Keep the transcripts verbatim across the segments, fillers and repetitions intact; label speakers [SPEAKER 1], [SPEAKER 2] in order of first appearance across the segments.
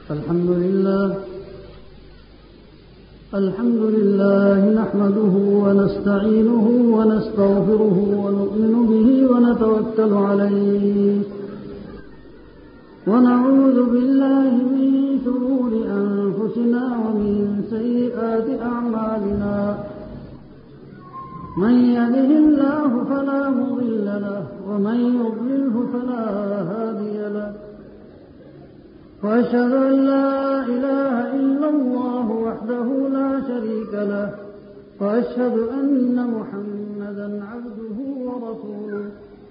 [SPEAKER 1] الحمد لله الحمد لله نحمده ونستعينه ونستغفره ونؤمن به ونتوكل عليه ونعوذ بالله من شرور أنفسنا ومن سيئات أعمالنا من يهده الله فلا مضل له ومن يضلله فلا هادي له وأشهد أن لا إله إلا الله وحده لا شريك له وأشهد أن محمدا عبده ورسوله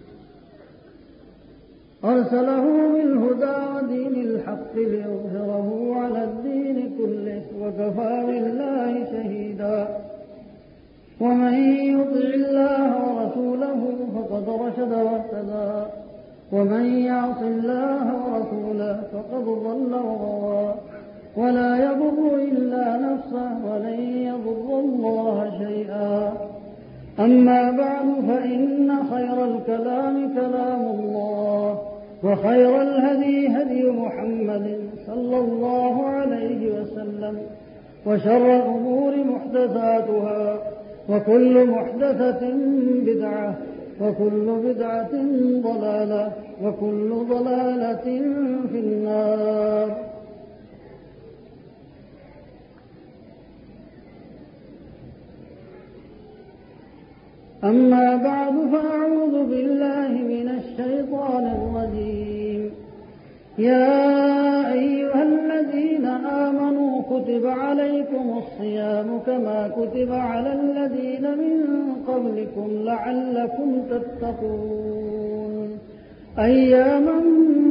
[SPEAKER 1] أرسله بالهدى ودين الحق ليظهره على الدين كله وكفى بالله شهيدا ومن يطع الله ورسوله فقد رشد واهتدى ومن يعص الله ورسوله فقد ضل وغوى ولا يضر إلا نفسه ولن يضر الله شيئا أما بعد فإن خير الكلام كلام الله وخير الهدي هدي محمد صلى الله عليه وسلم وشر الأمور محدثاتها وكل محدثة بدعة وكل بدعة ضلالة وكل ضلالة في النار. أما بعد فأعوذ بالله من الشيطان الرجيم. يا أيها الذين آمنوا كتب عليكم الصيام كما كتب على الذين من قبلكم لعلكم تتقون أياما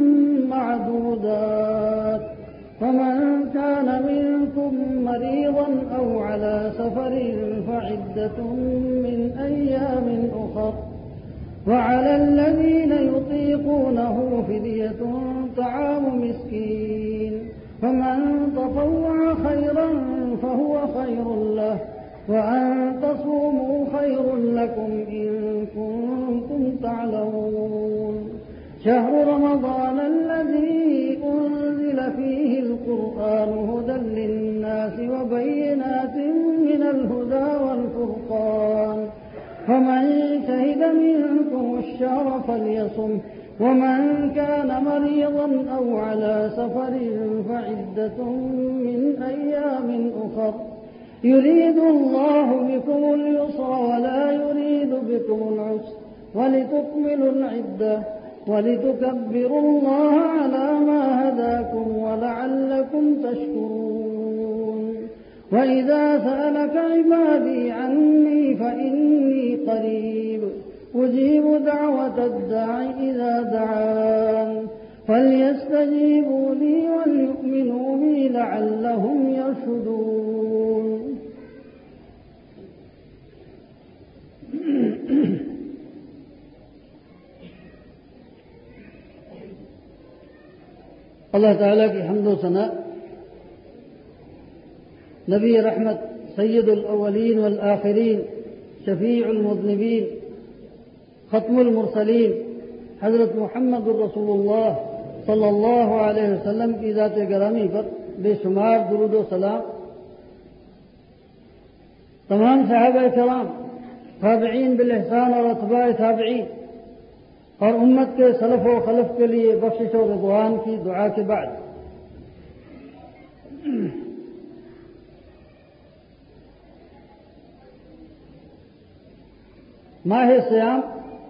[SPEAKER 1] معدودات فمن كان منكم مريضا أو على سفر فعدة من أيام أخر وعلى الذين يطيقونه فدية طعام مسكين فمن تطوع خيرا فهو خير له وأن تصوموا خير لكم إن كنتم تعلمون. شهر رمضان الذي أنزل فيه القرآن هدى للناس وبينات من الهدى والفرقان فمن شهد منكم الشهر فليصم ومن كان مريضا أو على سفر فعدة من أيام أخر يريد الله بكم اليسر ولا يريد بكم العسر ولتكملوا العدة ولتكبروا الله على ما هداكم ولعلكم تشكرون. وإذا سألك عبادي عني فإني قريب أجيب دعوة الداع إذا دعان فليستجيبوا لي وليؤمنوا بي لعلهم يرشدون. اللہ تعالیٰ کی حمد و ثنا، نبی رحمت سید الاولین والآخرین شفیع المذنبین ختم المرسلین حضرت محمد الرسول اللہ صلی اللہ علیہ وسلم کی ذات گرامی پر بے شمار درود و سلام، تمام صحابہ کرام، تابعین بالاحسان اور اتباع تابعین اور امت کے سلف و خلف کے لیے بخشش و رضوان کی دعا کے بعد ماہ صیام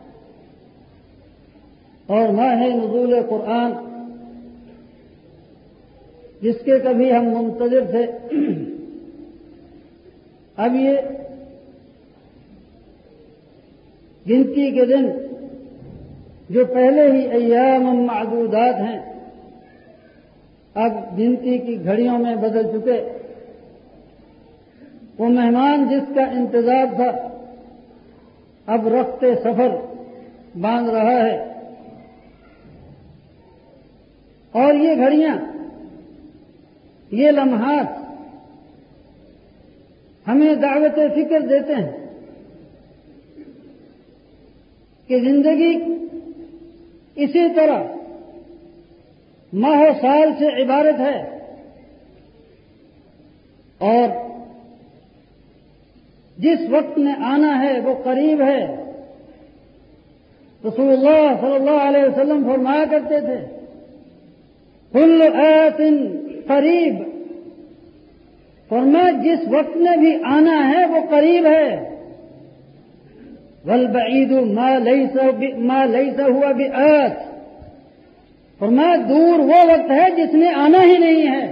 [SPEAKER 1] اور ماہ نزول قرآن جس کے کبھی ہم منتظر تھے، اب یہ گنتی کے دن جو پہلے ہی ایام معدودات ہیں اب گنتی کی گھڑیوں میں بدل چکے، وہ مہمان جس کا انتظار تھا اب رخت سفر باندھ رہا ہے، اور یہ گھڑیاں، یہ لمحات ہمیں دعوت فکر دیتے ہیں کہ زندگی اسی طرح ماہ و سال سے عبارت ہے اور جس وقت میں آنا ہے وہ قریب ہے۔ رسول اللہ صلی اللہ علیہ وسلم فرمایا کرتے تھے کل آت قریب، فرمایا جس وقت میں بھی آنا ہے وہ قریب ہے۔ والبعید ما لیس ما لیس ہوا بآت، فرمایا دور وہ وقت ہے جس میں آنا ہی نہیں ہے۔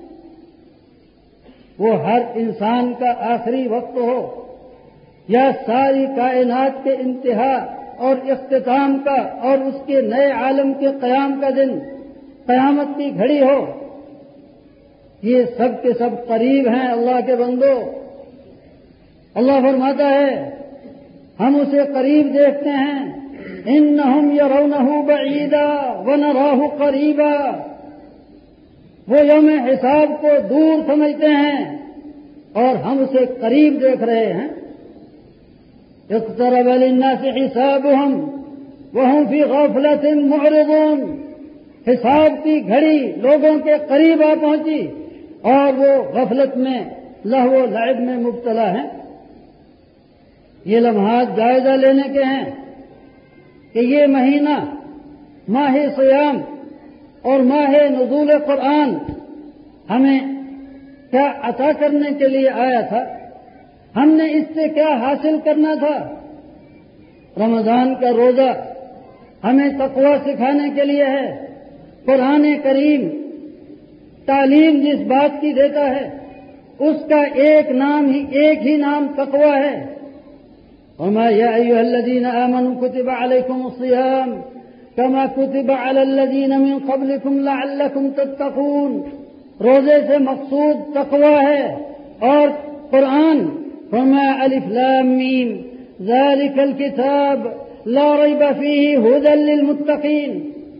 [SPEAKER 1] وہ ہر انسان کا آخری وقت ہو یا ساری کائنات کے انتہا اور اختتام کا اور اس کے نئے عالم کے قیام کا دن، قیامت کی گھڑی ہو، یہ سب کے سب قریب ہیں اللہ کے بندو۔ اللہ فرماتا ہے ہم اسے قریب دیکھتے ہیں، انہم یرونہ بعیدا ونراہ قریبا، وہ یوم حساب کو دور سمجھتے ہیں اور ہم اسے قریب دیکھ رہے ہیں۔ اقترب للناس حسابهم وهم في غفلة معرضون، حساب کی گھڑی لوگوں کے قریب آ پہنچی اور وہ غفلت میں لہو و لعب میں مبتلا ہیں۔ یہ لمحات جائزہ لینے کے ہیں کہ یہ مہینہ ماہ صیام اور ماہ نزول قرآن ہمیں کیا عطا کرنے کے لیے آیا تھا، ہم نے اس سے کیا حاصل کرنا تھا۔ رمضان کا روزہ ہمیں تقوی سکھانے کے لیے ہے۔ قرآن کریم تعلیم جس بات کی دیتا ہے اس کا ایک نام ہی ایک ہی نام تقوی ہے۔ وما یا ایھا الذین آمنوا کتب علیکم الصیام کما کتب علی الذین من قبلکم لعلکم تتقون، روزے سے مقصود تقوی ہے۔ اور قرآن فرمایا الف لام میم ذالک الکتاب لا ریب فیہ ھدی للمتقین،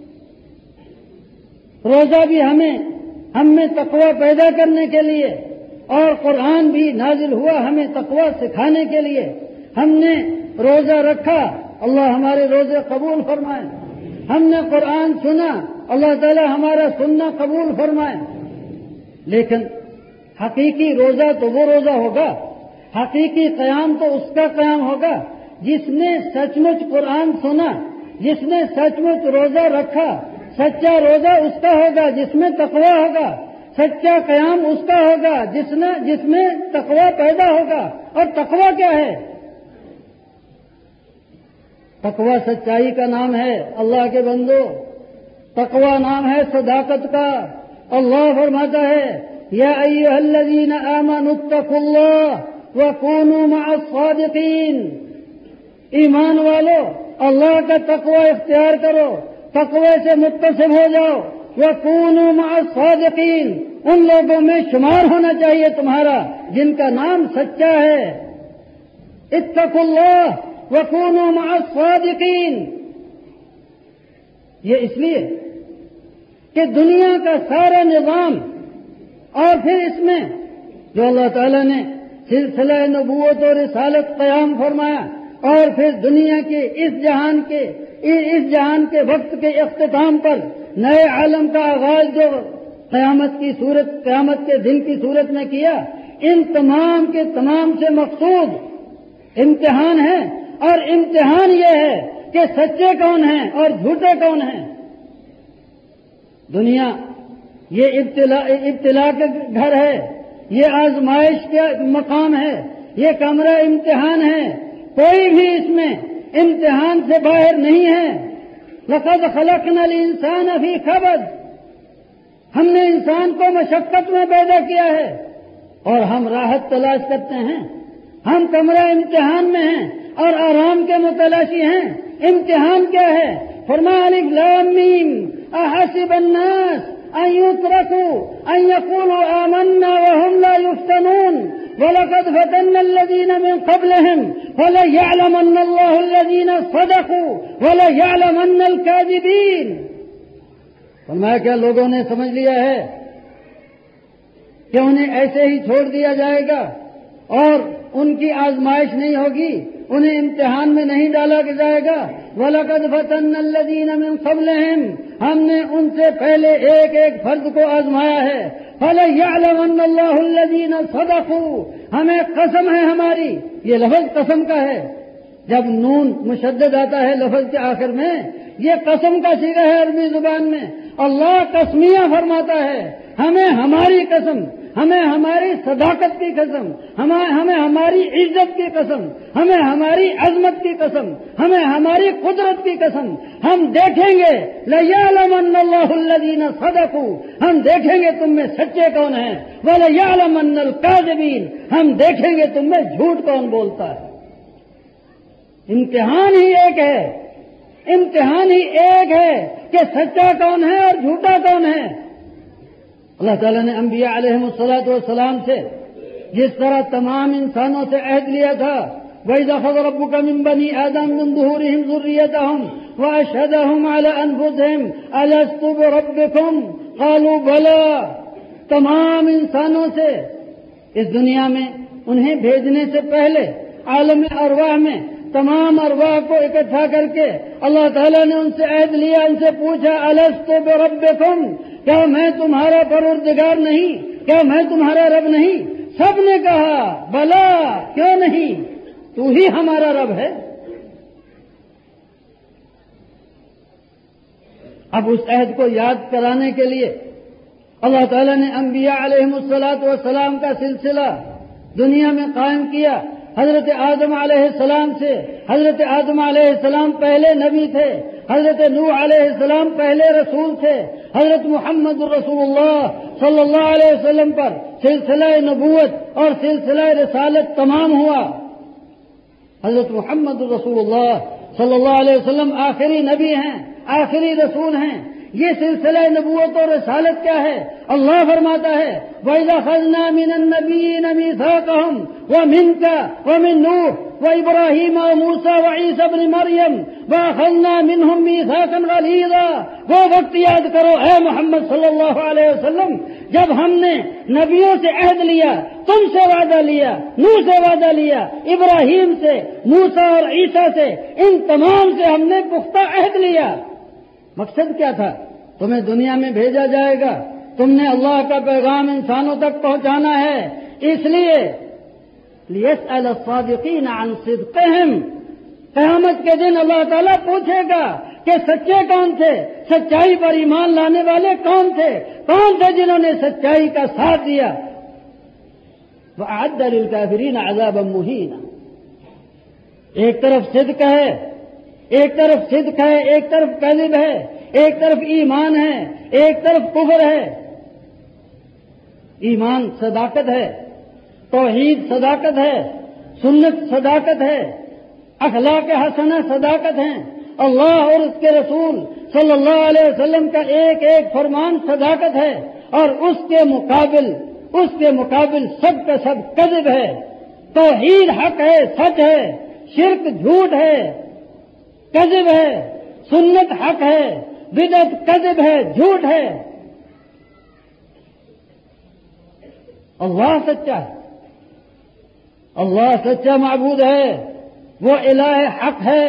[SPEAKER 1] روزہ بھی ہمیں ہم میں تقوی پیدا کرنے کے لیے اور قرآن بھی نازل ہوا ہمیں تقوی سکھانے کے لیے۔ ہم نے روزہ رکھا، اللہ ہمارے روزے قبول فرمائے۔ ہم نے قرآن سنا، اللہ تعالی ہمارا سننا قبول فرمائے۔ لیکن حقیقی روزہ تو وہ روزہ ہوگا، حقیقی قیام تو اس کا قیام ہوگا جس نے سچ مچ قرآن سنا، جس نے سچ مچ روزہ رکھا۔ سچا روزہ اس کا ہوگا جس میں تقوی ہوگا، سچا قیام اس کا ہوگا جس نے جس میں تقوی پیدا ہوگا۔ اور تقوی کیا ہے؟ تقوی سچائی کا نام ہے اللہ کے بندو، تقوی نام ہے صداقت کا۔ اللہ فرماتا ہے یا ایھا الذین آمنوا اتقوا اللہ وکونوا مع الصادقین، ایمان والو اللہ کا تقوی اختیار کرو، تقوی سے متصف ہو جاؤ۔ وکونوا مع الصادقین، ان لوگوں میں شمار ہونا چاہیے تمہارا جن کا نام سچا ہے۔ اتقوا اللہ وکونوا مع الصادقین، یہ اس لیے کہ دنیا کا سارا نظام اور پھر اس میں جو اللہ تعالیٰ نے سلسلہ نبوت اور رسالت قیام فرمایا اور پھر دنیا کے اس جہان کے اس جہان کے وقت کے اختتام پر نئے عالم کا آغاز جو قیامت کی صورت قیامت کے دن کی صورت میں کیا، ان تمام کے تمام سے مقصود امتحان ہے۔ اور امتحان یہ ہے کہ سچے کون ہیں اور جھوٹے کون ہیں۔ دنیا یہ ابتلا ابتلا کا گھر ہے، یہ آزمائش کا مقام ہے، یہ کمرہ امتحان ہے، کوئی بھی اس میں امتحان سے باہر نہیں ہے۔ لقد خلقنا الانسان فی کبد، ہم نے انسان کو مشقت میں پیدا کیا ہے اور ہم راحت تلاش کرتے ہیں۔ ہم کمرہ امتحان میں ہیں اور آرام کے متلاشی ہیں۔ امتحان کیا ہے؟ فرمایا الف لام میم احسب الناس ان يتركوا ان يقولوا آمنا وهم لا يفتنون وَلَقَدْ فَتَنَّا الَّذِينَ مِنْ قَبْلِهِمْ وَلَيَعْلَمَنَّ اللَّهُ الَّذِينَ صَدَقُوا وَلَيَعْلَمَنَّ الْكَاذِبِينَ۔ فرمایا کیا لوگوں نے سمجھ لیا ہے کہ انہیں ایسے ہی چھوڑ دیا جائے گا اور ان کی آزمائش نہیں ہوگی، انہیں امتحان میں نہیں ڈالا جائے گا؟ وَلَقَدْ فَتَنَّا الَّذِينَ مِنْ قَبْلِهِمْ، ہم نے ان سے پہلے ایک ایک فرد کو آزمایا ہے۔ فَلَيَعْلَمَنَّ اللَّهُ الَّذِينَ صَدَقُوا، ہمیں قسم ہے ہماری، یہ لفظ قسم کا ہے، جب نون مشدد آتا ہے لفظ کے آخر میں یہ قسم کا صیغہ ہے عربی زبان میں، اللہ قسمیہ فرماتا ہے، ہمیں ہماری قسم، ہمیں ہماری صداقت کی قسم، ہمیں ہمیں ہماری عزت کی قسم، ہمیں ہماری عظمت کی قسم، ہمیں ہماری قدرت کی قسم، ہم دیکھیں گے لَيَعْلَمَنَّ اللَّهُ الَّذِينَ صَدَقُوا، ہم دیکھیں گے تم میں سچے کون ہیں، وَلَيَعْلَمَنَّ الْكَاذِبِينَ، ہم دیکھیں گے تم میں جھوٹ کون بولتا ہے۔ امتحان ہی ایک ہے، امتحان ہی ایک ہے کہ سچا کون ہے اور جھوٹا کون ہے۔ اللہ تعالیٰ نے انبیاء علیہم الصلوۃ والسلام سے جس طرح تمام انسانوں سے عہد لیا تھا، وَإِذَا أَخَذَ رَبُّكَ مِن بَنِي آدَمَ مِن ظُهُورِهِمْ ذُرِّيَّتَهُمْ وَأَشْهَدَهُمْ عَلَى أَنفُسِهِمْ أَلَسْتُ بِرَبِّكُمْ قَالُوا بَلَىٰ، تمام انسانوں سے اس دنیا میں انہیں بھیجنے سے پہلے عالم ارواح میں تمام ارواح کو اکٹھا کر کے اللہ تعالیٰ نے ان سے عہد لیا، ان سے پوچھا الست بربکم، کیا میں تمہارا پروردگار نہیں، کیا میں تمہارا رب نہیں؟ سب نے کہا بلا، کیوں نہیں، تو ہی ہمارا رب ہے۔ اب اس عہد کو یاد کرانے کے لیے اللہ تعالیٰ نے انبیاء علیہم الصلوۃ والسلام کا سلسلہ دنیا میں قائم کیا۔ حضرت آدم علیہ السلام سے، حضرت آدم علیہ السلام پہلے نبی تھے، حضرت نوح علیہ السلام پہلے رسول تھے، حضرت محمد رسول اللہ صلی اللہ علیہ وسلم پر سلسلہ نبوت اور سلسلہ رسالت تمام ہوا۔ حضرت محمد رسول اللہ صلی اللہ علیہ وسلم آخری نبی ہیں، آخری رسول ہیں۔ یہ سلسلہ نبوت اور رسالت کیا ہے؟ اللہ فرماتا ہے وَإِذَا أَخَذْنَا مِنَ النَّبِيِّينَ مِيثَاقَهُمْ وَمِنْكَ وَمِن نُوحٍ وَإِبْرَاهِيمَ وَمُوسَىٰ وَعِيسَىٰ ابْنِ مَرْيَمَ وَأَخَذْنَا مِنْهُم مِيثَاقًا غَلِيظًا۔ وہ وقت یاد کرو اے محمد صلی اللہ علیہ وسلم جب ہم نے نبیوں سے عہد لیا، تم سے وعدہ لیا، نوح سے وعدہ لیا، ابراہیم سے، موسیٰ اور عیسیٰ سے، ان تمام سے ہم نے پختہ عہد لیا۔ مقصد کیا تھا؟ تمہیں دنیا میں بھیجا جائے گا، تم نے اللہ کا پیغام انسانوں تک پہنچانا ہے، اس لیے لِيَسْأَلَ الصَّادِقِينَ عَنْ صِدْقِهِمْ، قیامت کے دن اللہ تعالیٰ پوچھے گا کہ سچے کون تھے، سچائی پر ایمان لانے والے کون تھے، کون تھے جنہوں نے سچائی کا ساتھ دیا۔ وَأَعَدَّ لِلْكَافِرِينَ عَذَابًا مُهِينًا، ایک طرف صدق ہے، ایک طرف صدق ہے، ایک طرف کذب ہے، ایک طرف ایمان ہے، ایک طرف کفر ہے۔ ایمان صداقت ہے، توحید صداقت ہے، سنت صداقت ہے، اخلاق حسنہ صداقت ہیں، اللہ اور اس کے رسول صلی اللہ علیہ وسلم کا ایک ایک فرمان صداقت ہے، اور اس کے مقابل اس کے مقابل سب کا سب کذب ہے۔ توحید حق ہے، سچ ہے، شرک جھوٹ ہے، کذب ہے، سنت حق ہے، بدعت کذب ہے، جھوٹ ہے۔ اللہ سچا ہے، اللہ سچا معبود ہے، وہ الہ حق ہے۔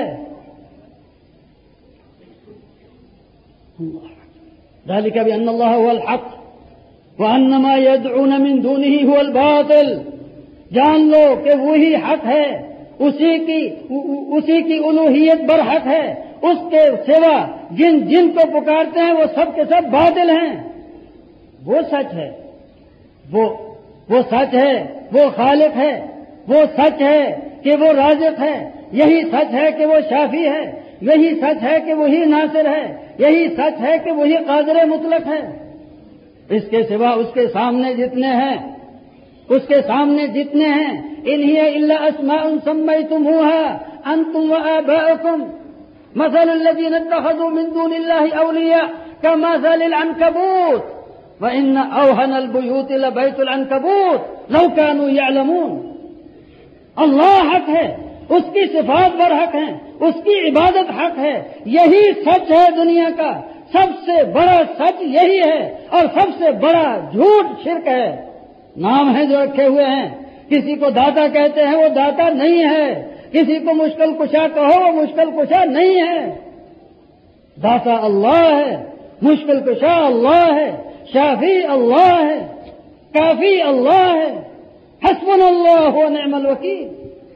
[SPEAKER 1] ذلك بأن الله هو الحق وأن ما يدعون من دونه هو الباطل، جان لو کہ وہی حق ہے، اسی کی اسی کی الوہیت برحق ہے، اس کے سوا جن جن کو پکارتے ہیں وہ سب کے سب باطل ہیں۔ وہ سچ ہے، وہ وہ سچ ہے، وہ خالق ہے، وہ سچ ہے کہ وہ رازق ہے، یہی سچ ہے کہ وہ شافی ہے، یہی سچ ہے کہ وہی ناصر ہے، یہی سچ ہے کہ وہی قادر مطلق ہے۔ اس کے سوا اس کے سامنے جتنے ہیں اس کے سامنے جتنے ہیں ان ہی الا اسماء سمیتموها انتم وآباؤکم مثل الذين اتخذوا من دون الله اولیاء كمثل العنكبوت وان اوهن البيوت لبيت العنكبوت لو كانوا يعلمون۔ اللہ حق ہے، اس کی صفات پر حق ہیں، اس کی عبادت حق ہے، یہی سچ ہے دنیا کا، سب سے بڑا سچ یہی ہے، اور سب سے بڑا جھوٹ شرک ہے۔ نام ہے جو رکھے ہوئے ہیں، کسی کو داتا کہتے ہیں، وہ داتا نہیں ہے، کسی کو مشکل کشا کہو، وہ مشکل کشا نہیں ہے۔ داتا اللہ ہے، مشکل کشا اللہ ہے، شافی اللہ ہے، کافی اللہ ہے. حسبنا اللہ و نعم الوکیل،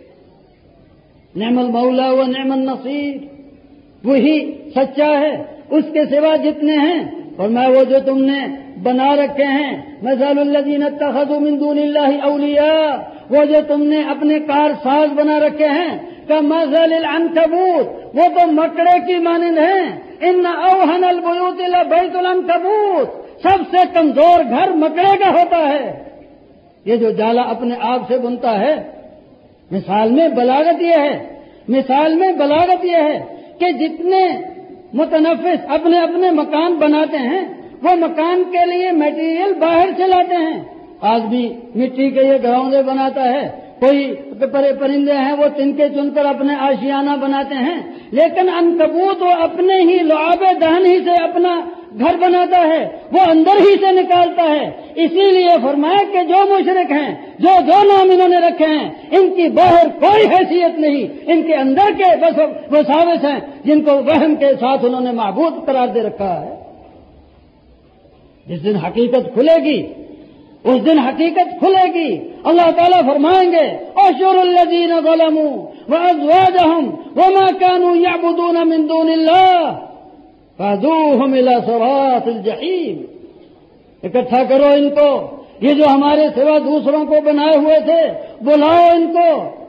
[SPEAKER 1] نعم المولا و نعم النصیر، وہی سچا ہے. اس کے سوا جتنے ہیں فرمایا وہ جو تم نے بنا رکھے ہیں، مثل الذین اتخذوا من دون اللہ اولیاء، وہ جو تم نے اپنے کار ساز بنا رکھے ہیں، کمثل العنکبوت، وہ تو مکڑے کی مانند ہیں. ان اوہن البیوت لبیت العنکبوت، سب سے کمزور گھر مکڑے کا ہوتا ہے. یہ جو جالا اپنے آپ سے بنتا ہے. مثال میں بلاغت یہ ہے، مثال میں بلاغت یہ ہے کہ جتنے متنفس اپنے اپنے مکان بناتے ہیں وہ مکان کے لیے میٹیریل باہر سے لاتے ہیں. آج بھی مٹی کے یہ گراؤنڈے بناتا ہے، کوئی پرندے ہیں وہ تنکے چن کر اپنے آشیانہ بناتے ہیں، لیکن عنکبوت وہ اپنے ہی لعاب دہن ہی سے اپنا گھر بناتا ہے، وہ اندر ہی سے نکالتا ہے. اسی لیے فرمایا کہ جو مشرک ہیں، جو جو نام انہوں نے رکھے ہیں، ان کی باہر کوئی حیثیت نہیں، ان کے اندر کے بس وساوس ہیں جن کو وہم کے ساتھ انہوں نے معبود قرار دے رکھا ہے. جس دن حقیقت کھلے گی، اس دن حقیقت کھلے گی. اللہ تعالیٰ فرمائیں گے احشروا الذین ظلموا وازواجہم وما كانوا يعبدون من دون اللہ فہدوہم الی صراط الجحیم. اکٹھا کرو ان کو، یہ جو ہمارے سوا دوسروں کو بنائے ہوئے تھے، بلاؤ ان کو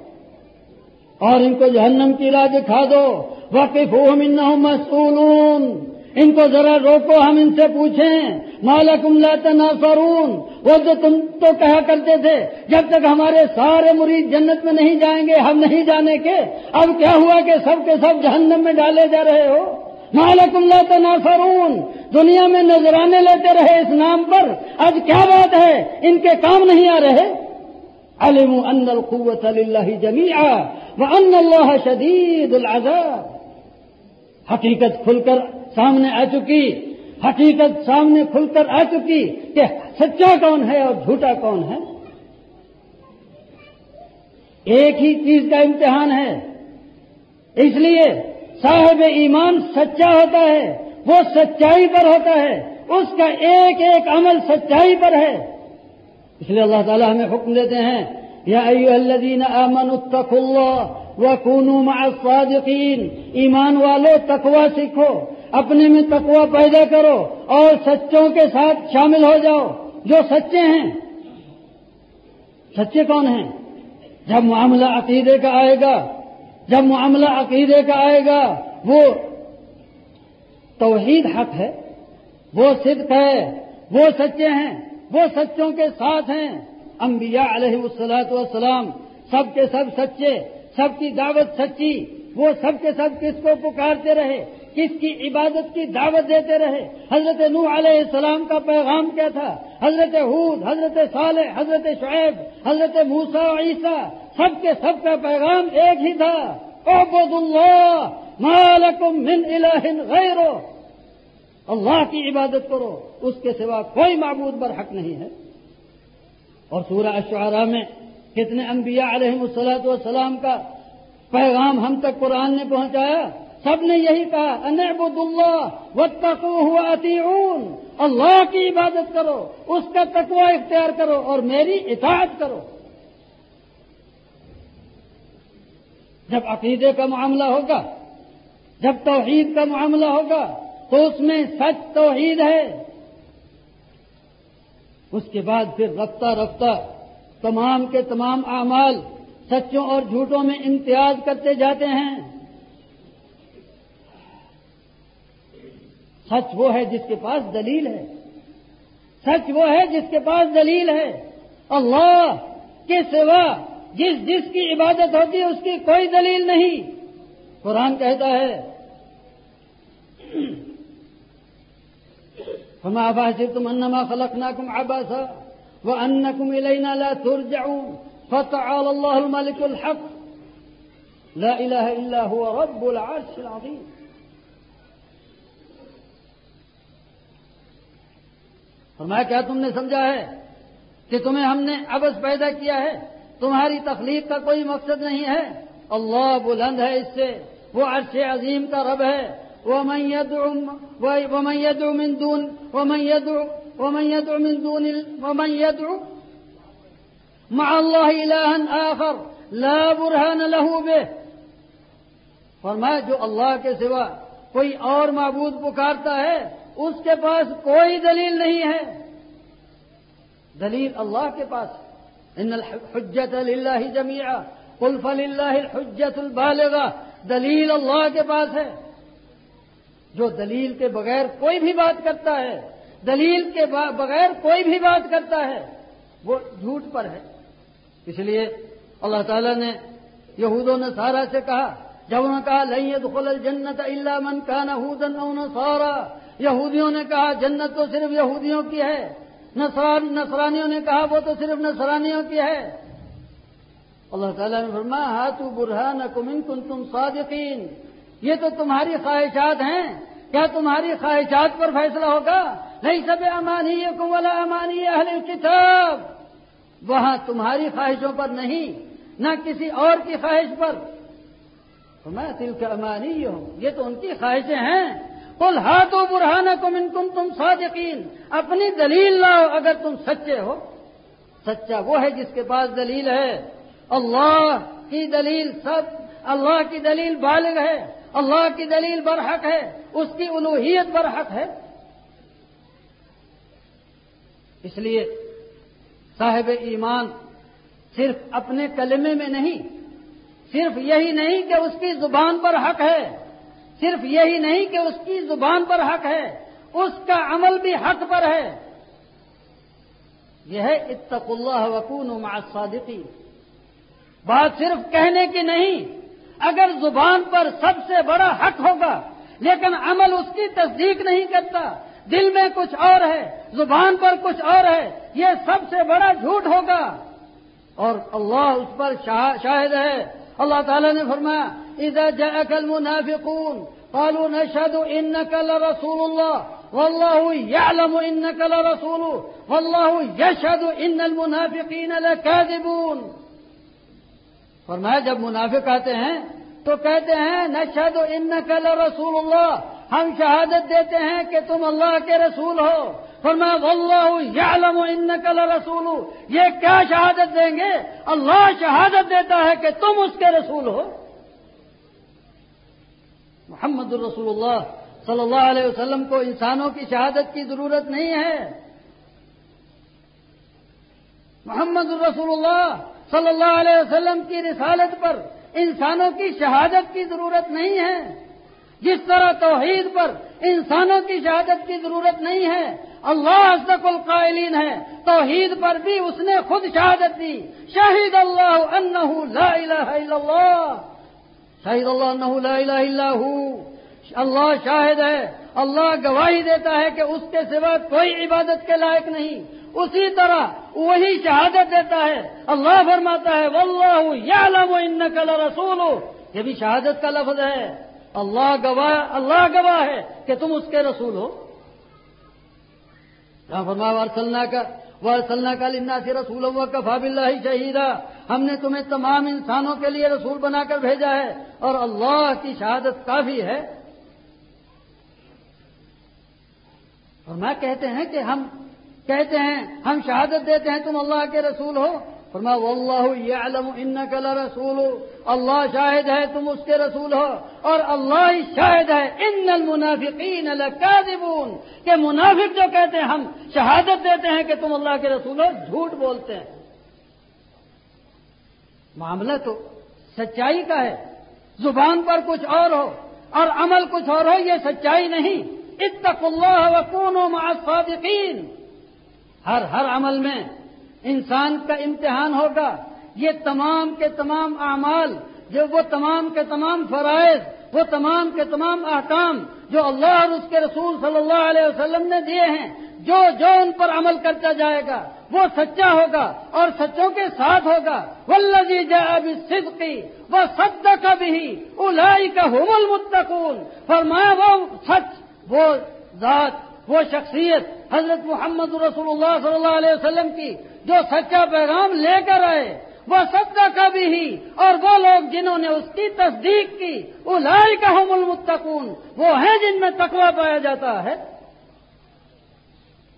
[SPEAKER 1] اور ان کو جہنم کی راہ دکھا دو. وقفوہم انہم مسئولون، ان کو ذرا روکو، ہم ان سے پوچھیں. ما لکم لا تناصرون، وہ جو تم تو کہا کرتے تھے جب تک ہمارے سارے مرید جنت میں نہیں جائیں گے ہم نہیں جانے کے، اب کیا ہوا کہ سب کے سب جہنم میں ڈالے جا رہے ہو؟ ما لکم لا تناصرون، دنیا میں نذرانے لیتے رہے اس نام پر، آج کیا بات ہے ان کے کام نہیں آ رہے؟ علموا ان القوة للہ جمیعا وان اللہ شدید العذاب. حقیقت کھل کر سامنے آ چکی، حقیقت سامنے کھل کر آ چکی کہ سچا کون ہے اور جھوٹا کون ہے. ایک ہی چیز کا امتحان ہے، اس لیے صاحب ایمان سچا ہوتا ہے، وہ سچائی پر ہوتا ہے، اس کا ایک ایک عمل سچائی پر ہے. اس لیے اللہ تعالیٰ ہمیں حکم دیتے ہیں یا ایھا الذین آمنوا اتقوا اللہ وکونوا مع الصادقین، ایمان والو تقوی سیکھو، اپنے میں تقوی پیدا کرو اور سچوں کے ساتھ شامل ہو جاؤ. جو سچے ہیں، سچے کون ہیں؟ جب معاملہ عقیدے کا آئے گا، جب معاملہ عقیدے کا آئے گا، وہ توحید حق ہے، وہ صدق ہے، وہ سچے ہیں، وہ سچوں کے ساتھ ہیں. انبیاء علیہ الصلوۃ والسلام سب کے سب سچے، سب کی دعوت سچی، وہ سب کے سب کس کو پکارتے رہے، کس کی عبادت کی دعوت دیتے رہے. حضرت نوح علیہ السلام کا پیغام کیا تھا؟ حضرت ہود، حضرت صالح، حضرت شعیب، حضرت موسیٰ و عیسیٰ، سب کے سب کا پیغام ایک ہی تھا، اعبدوا اللہ ما لکم من الہ غیرہ، اللہ کی عبادت کرو، اس کے سوا کوئی معبود برحق نہیں ہے. اور سورہ الشعراء میں کتنے انبیاء علیہ الصلوۃ والسلام کا پیغام ہم تک قرآن نے پہنچایا، سب نے یہی کہا ان اعبدوا اللہ واتقوہ واطیعون، اللہ کی عبادت کرو، اس کا تقوی اختیار کرو اور میری اطاعت کرو. جب عقیدے کا معاملہ ہوگا، جب توحید کا معاملہ ہوگا تو اس میں سچ توحید ہے. اس کے بعد پھر رفتہ رفتہ تمام کے تمام اعمال سچوں اور جھوٹوں میں امتیاز کرتے جاتے ہیں. سچ وہ ہے جس کے پاس دلیل ہے، سچ وہ ہے جس کے پاس دلیل ہے. اللہ کے سوا جس جس کی عبادت ہوتی ہے اس کی کوئی دلیل نہیں. قرآن کہتا ہے فما افحسبتم انما خلقناكم عبثا وانكم الينا لا ترجعون فتعالى الله الملك الحق لا اله الا هو رب العرش العظيم. فرمایا کیا تم نے سمجھا ہے کہ تمہیں ہم نے عبث پیدا کیا ہے؟ تمہاری تخلیق کا کوئی مقصد نہیں ہے. اللہ بلند ہے اس سے، وہ عرش عظیم کا رب ہے. ومن يدعو ومن يدعو من دون ومن يدعو ومن يدعو من دون ومن يدعو مع الله إلها آخر لا برهان له به. فرمایا جو اللہ کے سوا کوئی اور معبود پکارتا ہے اس کے پاس کوئی دلیل نہیں ہے. دلیل اللہ کے پاس. ان الحجۃ للہ جمیعا قل فللہ الحجۃ البالغہ. دلیل اللہ کے پاس ہے. جو دلیل کے بغیر کوئی بھی بات کرتا ہے، دلیل کے بغیر کوئی بھی بات کرتا ہے، وہ جھوٹ پر ہے. اس لیے اللہ تعالیٰ نے یہود و نصارہ سے کہا، جب انہوں نے کہا لن يدخل الجنۃ الا من كان هودا او نصارى، یہودیوں نے کہا جنت تو صرف یہودیوں کی ہے، نصرانیوں نے کہا وہ تو صرف نصرانیوں کی ہے. اللہ تعالیٰ نے فرمایا ہاتوا برہانکم ان کنتم صادقین. یہ تو تمہاری خواہشات ہیں، کیا تمہاری خواہشات پر فیصلہ ہوگا؟ لیس بامانیکم ولا امانی اہل الکتاب. وہاں تمہاری خواہشوں پر نہیں، نہ کسی اور کی خواہش پر. فرمایا تلک امانیہم، یہ تو ان کی خواہشیں ہیں. قل ہاتوا برہانکم ان کنتم صادقین. اپنی دلیل لاؤ اگر تم سچے ہو. سچا وہ ہے جس کے پاس دلیل ہے. اللہ کی دلیل سب، اللہ کی دلیل بالغ ہے، اللہ کی دلیل برحق ہے، اس کی الوہیت برحق ہے. اس لیے صاحب ایمان صرف اپنے کلمے میں نہیں، صرف یہی نہیں کہ اس کی زبان پر حق ہے، صرف یہی نہیں کہ اس کی زبان پر حق ہے، اس کا عمل بھی حق پر ہے. یہ ہے اتقوا اللہ وکونوا مع الصادقین. بات صرف کہنے کی نہیں. اگر زبان پر سب سے بڑا حق ہوگا لیکن عمل اس کی تصدیق نہیں کرتا، دل میں کچھ اور ہے، زبان پر کچھ اور ہے، یہ سب سے بڑا جھوٹ ہوگا اور اللہ اس پر شاہد ہے. اللہ تعالیٰ نے فرمایا اذا جاءك المنافقون قالوا نشهد انك لرسول الله والله يعلم انك لرسوله والله يشهد ان المنافقين لكاذبون. فرمایا جب منافق آتے ہیں تو کہتے ہیں نشهد انك لرسول الله، ہم شہادت دیتے ہیں کہ تم اللہ کے رسول ہو. فرمایا واللہ یعلم انک لرسول. یہ کیا شہادت دیں گے؟ اللہ شہادت دیتا ہے کہ تم اس کے رسول ہو. محمد الرسول اللہ صلی اللہ علیہ وسلم کو انسانوں کی شہادت کی ضرورت نہیں ہے. محمد الرسول اللہ صلی اللہ علیہ وسلم کی رسالت پر انسانوں کی شہادت کی ضرورت نہیں ہے. جس طرح توحید پر انسانوں کی شہادت کی ضرورت نہیں ہے، اللہ اصدق القائلین ہے، توحید پر بھی اس نے خود شہادت دی. شہید اللہ انہ لا الہ الا اللہ، شہید اللہ انہ لا الہ الا ہو. اللہ شاہد ہے، اللہ گواہی دیتا ہے کہ اس کے سوا کوئی عبادت کے لائق نہیں. اسی طرح وہی شہادت دیتا ہے. اللہ فرماتا ہے واللہ یعلم انک لرسول. یہ بھی شہادت کا لفظ ہے. اللہ گواہ اللہ گواہ ہے کہ تم اس کے رسول ہو. جہاں فرمایا وارسلناک وارسلناک للناس رسولا وکفی باللہ شہیدا. ہم نے تمہیں تمام انسانوں کے لیے رسول بنا کر بھیجا ہے اور اللہ کی شہادت کافی ہے. فرمایا کہتے ہیں کہ ہم کہتے ہیں ہم شہادت دیتے ہیں تم اللہ کے رسول ہو. فرمایا واللہ یعلم انک لرسول. اللہ شاہد ہے تم اس کے رسول ہو اور اللہ ہی شاہد ہے ان المنافقین لکاذبون، کہ منافق جو کہتے ہیں ہم شہادت دیتے ہیں کہ تم اللہ کے رسول ہو، جھوٹ بولتے ہیں. معاملہ تو سچائی کا ہے. زبان پر کچھ اور ہو اور عمل کچھ اور ہو، یہ سچائی نہیں. اتقوا اللہ وکونوا مع الصادقین. ہر ہر عمل میں انسان کا امتحان ہوگا. یہ تمام کے تمام اعمال، جو وہ تمام کے تمام فرائض، وہ تمام کے تمام احکام جو اللہ اور اس کے رسول صلی اللہ علیہ وسلم نے دیے ہیں، جو جو ان پر عمل کرتا جائے گا وہ سچا ہوگا اور سچوں کے ساتھ ہوگا. والذی جاء بالصدق وصدق به اولئک هم المتقون. فرمایا وہ سچ، وہ ذات، وہ شخصیت حضرت محمد رسول اللہ صلی اللہ علیہ وسلم کی جو سچا پیغام لے کر آئے، وہ صدق به، اور وہ لوگ جنہوں نے اس کی تصدیق کی، اولئک هم المتقون، وہ ہیں جن میں تقوی پایا جاتا ہے.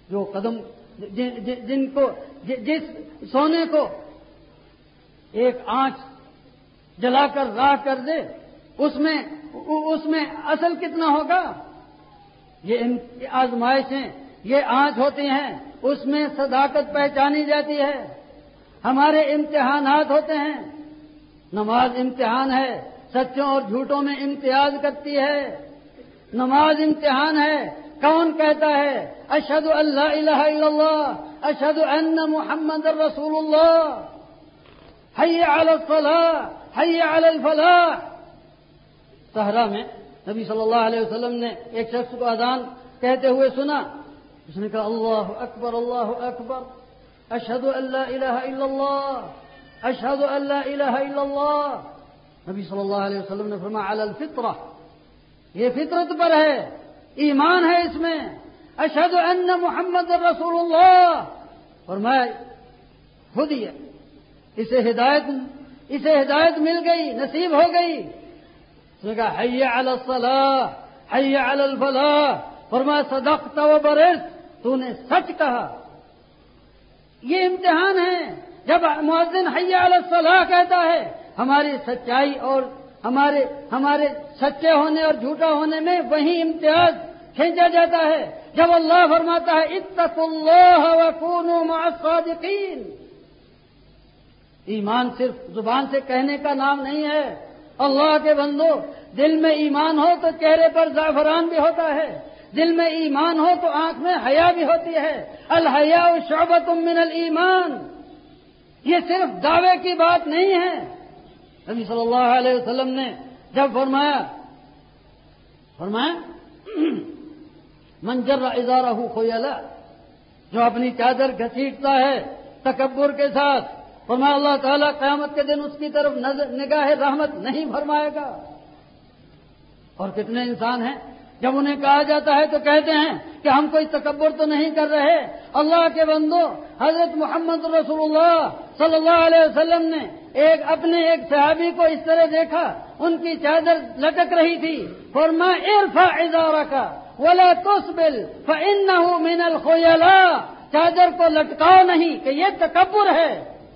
[SPEAKER 1] جو قدم جن کو جس سونے کو ایک آنچ جلا کر راکھ کر دے اس میں اس میں اصل کتنا ہوگا؟ یہ آزمائشیں یہ آنچ ہوتی ہیں، اس میں صداقت پہچانی جاتی ہے۔ ہمارے امتحانات ہوتے ہیں، نماز امتحان ہے، سچوں اور جھوٹوں میں امتیاز کرتی ہے۔ نماز امتحان ہے، کون کہتا ہے اشہد ان لا الہ الا اللہ اشہد ان محمد رسول اللہ، حی علی الصلاۃ حی علی الفلاح۔ صحرا میں نبی صلی اللہ علیہ وسلم نے ایک شخص کو اذان کہتے ہوئے سنا، اس نے کہا اللہ اکبر اللہ اکبر اشہد ان لا الہ الا اللہ اشہد ان لا الہ الا اللہ۔ نبی صلی اللہ علیہ وسلم نے فرمایا علی الفطرہ، یہ فطرت پر ہے، ایمان ہے اس میں، اشہد ان محمد رسول اللہ۔ فرمایا خود ہی اسے ہدایت اسے ہدایت مل گئی، نصیب ہو گئی۔ اس نے کہا حی علی الصلاۃ حی علی الفلاح، فرمایا صدقت و بررت، تو نے سچ کہا۔ یہ امتحان ہے، جب مؤذن حی علی الصلاح کہتا ہے ہماری سچائی اور ہمارے ہمارے سچے ہونے اور جھوٹا ہونے میں وہی امتیاز کھینچا جاتا ہے۔ جب اللہ فرماتا ہے اتقوا اللہ وکونوا مع الصادقین، ایمان صرف زبان سے کہنے کا نام نہیں ہے۔ اللہ کے بندو، دل میں ایمان ہو تو چہرے پر زعفران بھی ہوتا ہے، دل میں ایمان ہو تو آنکھ میں حیا بھی ہوتی ہے۔ الحیاء شعبۃ من الایمان، یہ صرف دعوے کی بات نہیں ہے۔ نبی صلی اللہ علیہ وسلم نے جب فرمایا فرمایا من جر ازارہ خیلا، جو اپنی چادر گھسیٹتا ہے تکبر کے ساتھ، فرمایا اللہ تعالیٰ قیامت کے دن اس کی طرف نظر نگاہ رحمت نہیں فرمائے گا۔ اور کتنے انسان ہیں جب انہیں کہا جاتا ہے تو کہتے ہیں کہ ہم کوئی تکبر تو نہیں کر رہے۔ اللہ کے بندو، حضرت محمد رسول اللہ صلی اللہ علیہ وسلم نے ایک اپنے ایک صحابی کو اس طرح دیکھا، ان کی چادر لٹک رہی تھی، فرمایا ارفع ازارک ولا تسبل فانه من الخیلاء، چادر کو لٹکاؤ نہیں کہ یہ تکبر ہے،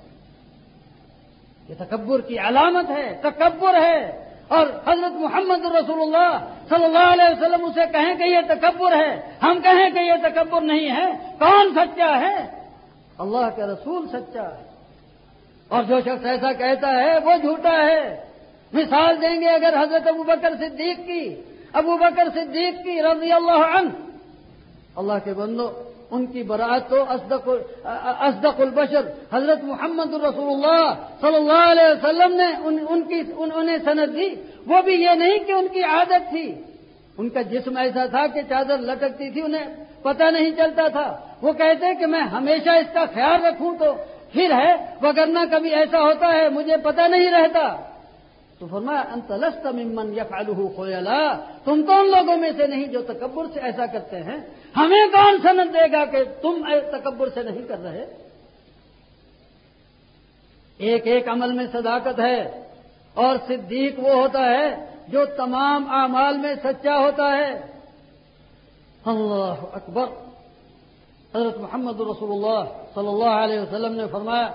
[SPEAKER 1] یہ تکبر کی علامت ہے، تکبر ہے۔ اور حضرت محمد رسول اللہ صلی اللہ علیہ وسلم اسے کہیں کہ یہ تکبر ہے، ہم کہیں کہ یہ تکبر نہیں ہے، کون سچا ہے؟ اللہ کے رسول سچا ہے، اور جو شخص ایسا کہتا ہے وہ جھوٹا ہے۔ مثال دیں گے اگر حضرت ابو بکر صدیق کی ابو بکر صدیق کی رضی اللہ عنہ، اللہ کے بندو، ان کی برات تو اصدق اصدق البشر حضرت محمد رسول اللہ صلی اللہ علیہ وسلم نے ان, ان کی ان, انہیں سند دی۔ وہ بھی یہ نہیں کہ ان کی عادت تھی، ان کا جسم ایسا تھا کہ چادر لٹکتی تھی، انہیں پتہ نہیں چلتا تھا۔ وہ کہتے کہ میں ہمیشہ اس کا خیال رکھوں تو پھر ہے، وگرنہ کبھی ایسا ہوتا ہے مجھے پتہ نہیں رہتا۔ تو فرمایا انت لست ممن یفعلہ خیلا، تم تو ان لوگوں میں سے نہیں جو تکبر سے ایسا کرتے ہیں۔ ہمیں کون سند دے گا کہ تم تکبر سے نہیں کر رہے؟ ایک ایک عمل میں صداقت ہے، اور صدیق وہ ہوتا ہے جو تمام اعمال میں سچا ہوتا ہے۔ اللہ اکبر۔ حضرت محمد رسول اللہ صلی اللہ علیہ وسلم نے فرمایا